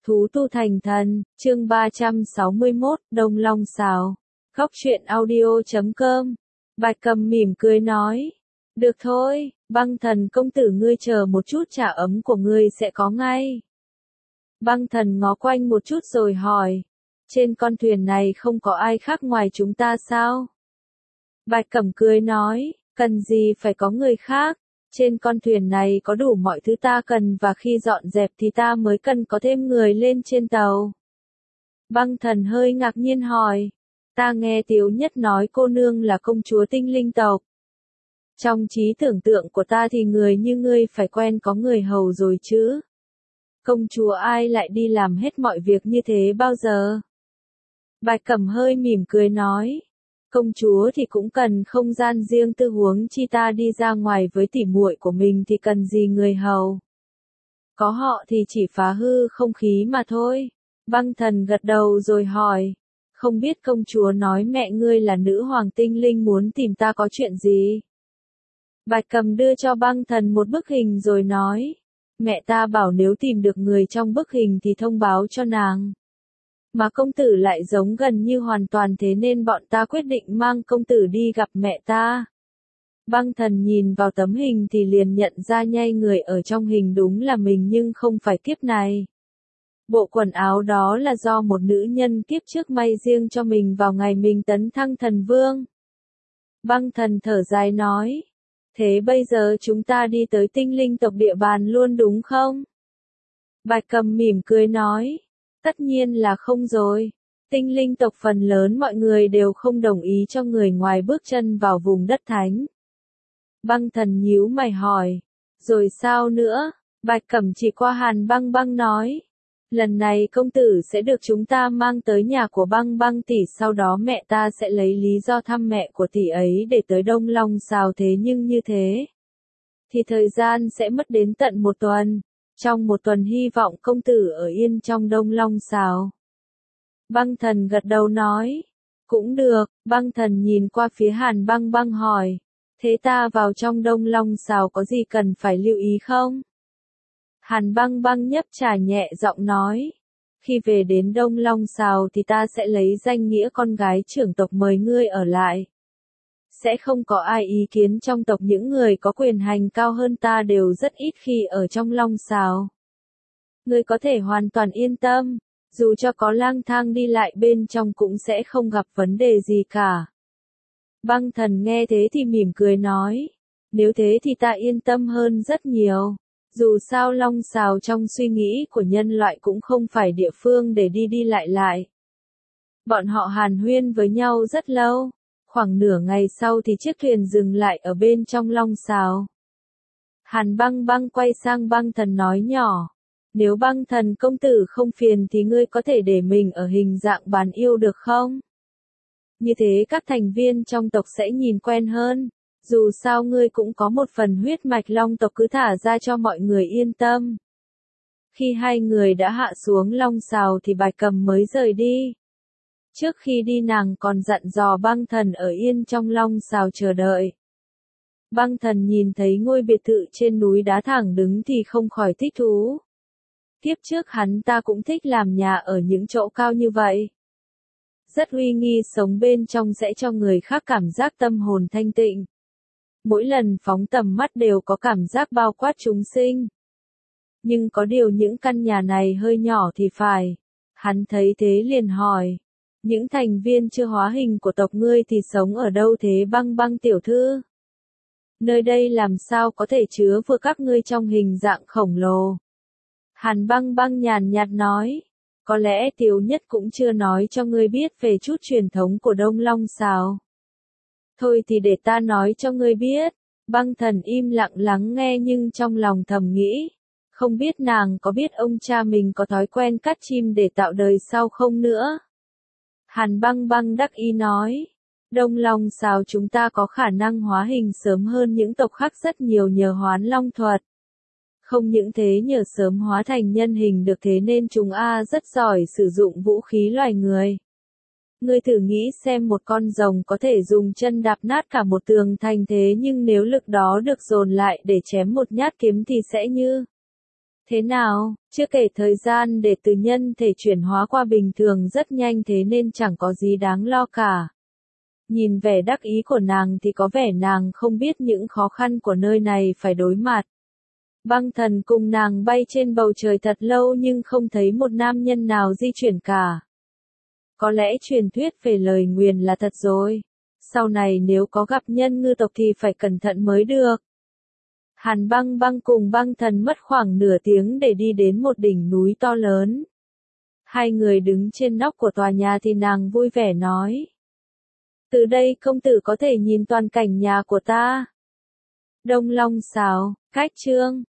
Thú tu thành thần, chương 361, Đông Long Sào. Góc truyện audio.com. Bạch Cầm mỉm cười nói. Được thôi, Băng Thần công tử ngươi chờ một chút, trà ấm của ngươi sẽ có ngay. Băng Thần ngó quanh một chút rồi hỏi. Trên con thuyền này không có ai khác ngoài chúng ta sao? Bạch Cẩm cười nói, cần gì phải có người khác. Trên con thuyền này có đủ mọi thứ ta cần và khi dọn dẹp thì ta mới cần có thêm người lên trên tàu. Băng Thần hơi ngạc nhiên hỏi. Ta nghe Tiếu Nhất nói cô nương là công chúa tinh linh tộc. Trong trí tưởng tượng của ta thì người như ngươi phải quen có người hầu rồi chứ. Công chúa ai lại đi làm hết mọi việc như thế bao giờ? Bạch Cẩm hơi mỉm cười nói. Công chúa thì cũng cần không gian riêng tư, huống chi ta đi ra ngoài với tỉ muội của mình thì cần gì người hầu. Có họ thì chỉ phá hư không khí mà thôi. Băng Thần gật đầu rồi hỏi. Không biết công chúa nói mẹ ngươi là nữ hoàng tinh linh muốn tìm ta có chuyện gì? Bạch Cầm đưa cho Băng Thần một bức hình rồi nói. Mẹ ta bảo nếu tìm được người trong bức hình thì thông báo cho nàng. Mà công tử lại giống gần như hoàn toàn, thế nên bọn ta quyết định mang công tử đi gặp mẹ ta. Băng Thần nhìn vào tấm hình thì liền nhận ra ngay người ở trong hình đúng là mình nhưng không phải kiếp này. Bộ quần áo đó là do một nữ nhân kiếp trước may riêng cho mình vào ngày mình tấn thăng thần vương. Băng Thần thở dài nói. Thế bây giờ chúng ta đi tới tinh linh tộc địa bàn luôn đúng không? Bạch Cầm mỉm cười nói. Tất nhiên là không rồi. Tinh linh tộc phần lớn mọi người đều không đồng ý cho người ngoài bước chân vào vùng đất thánh. Băng Thần nhíu mày hỏi. Rồi sao nữa? Bạch Cẩm chỉ qua Hàn Băng Băng nói. Lần này công tử sẽ được chúng ta mang tới nhà của Băng Băng tỷ, sau đó mẹ ta sẽ lấy lý do thăm mẹ của tỷ ấy để tới Đông Long Sào, thế nhưng như thế thì thời gian sẽ mất đến tận 1 tuần. Trong 1 tuần hy vọng công tử ở yên trong Đông Long Sào. Băng Thần gật đầu nói. Cũng được. Băng Thần nhìn qua phía Hàn Băng Băng hỏi. Thế ta vào trong Đông Long Sào có gì cần phải lưu ý không? Hàn Băng Băng nhấp trà nhẹ giọng nói. Khi về đến Đông Long Sào thì ta sẽ lấy danh nghĩa con gái trưởng tộc mời ngươi ở lại. Sẽ không có ai ý kiến trong tộc, những người có quyền hành cao hơn ta đều rất ít khi ở trong Long Sào. Ngươi có thể hoàn toàn yên tâm, dù cho có lang thang đi lại bên trong cũng sẽ không gặp vấn đề gì cả. Băng Thần nghe thế thì mỉm cười nói. Nếu thế thì ta yên tâm hơn rất nhiều. Dù sao Long Sào trong suy nghĩ của nhân loại cũng không phải địa phương để đi đi lại lại. Bọn họ hàn huyên với nhau rất lâu. Khoảng nửa ngày sau thì chiếc thuyền dừng lại ở bên trong Long Sào. Hàn Băng Băng quay sang Băng Thần nói nhỏ. Nếu Băng Thần công tử không phiền thì ngươi có thể để mình ở hình dạng bán yêu được không? Như thế các thành viên trong tộc sẽ nhìn quen hơn. Dù sao ngươi cũng có một phần huyết mạch long tộc, cứ thả ra cho mọi người yên tâm. Khi hai người đã hạ xuống Long Sào thì Bạch Cầm mới rời đi. Trước khi đi nàng còn dặn dò Băng Thần ở yên trong Long Sào chờ đợi. Băng Thần nhìn thấy ngôi biệt thự trên núi đá thẳng đứng thì không khỏi thích thú. Kiếp trước hắn ta cũng thích làm nhà ở những chỗ cao như vậy. Rất uy nghi, sống bên trong sẽ cho người khác cảm giác tâm hồn thanh tịnh. Mỗi lần phóng tầm mắt đều có cảm giác bao quát chúng sinh. Nhưng có điều những căn nhà này hơi nhỏ thì phải. Hắn thấy thế liền hỏi. Những thành viên chưa hóa hình của tộc ngươi thì sống ở đâu thế Băng Băng tiểu thư? Nơi đây làm sao có thể chứa vừa các ngươi trong hình dạng khổng lồ? Hàn Băng Băng nhàn nhạt nói. Có lẽ Tiếu Nhất cũng chưa nói cho ngươi biết về chút truyền thống của Đông Long Sào. Thôi thì để ta nói cho ngươi biết. Băng Thần im lặng lắng nghe nhưng trong lòng thầm nghĩ. Không biết nàng có biết ông cha mình có thói quen cắt chim để tạo đời sau không nữa. Hàn Băng Băng đắc ý nói. Đông Long Sào chúng ta có khả năng hóa hình sớm hơn những tộc khác rất nhiều nhờ Hoán Long thuật. Không những thế, nhờ sớm hóa thành nhân hình được thế nên chúng rất giỏi sử dụng vũ khí loài người. Ngươi thử nghĩ xem, một con rồng có thể dùng chân đạp nát cả một tường thành, thế nhưng nếu lực đó được dồn lại để chém một nhát kiếm thì sẽ như Thế nào, chưa kể thời gian để từ nhân thể chuyển hóa qua bình thường rất nhanh thế nên chẳng có gì đáng lo cả. Nhìn vẻ đắc ý của nàng thì có vẻ nàng không biết những khó khăn của nơi này phải đối mặt. Băng thần cùng nàng bay trên bầu trời thật lâu nhưng không thấy một nam nhân nào di chuyển cả. Có lẽ truyền thuyết về lời nguyền là thật rồi. Sau này nếu có gặp nhân ngư tộc thì phải cẩn thận mới được. Hàn băng băng cùng băng thần mất khoảng nửa tiếng để đi đến một đỉnh núi to lớn. Hai người đứng trên nóc của tòa nhà thì nàng vui vẻ nói. Từ đây công tử có thể nhìn toàn cảnh nhà của ta. Đông Long Sào, cách chương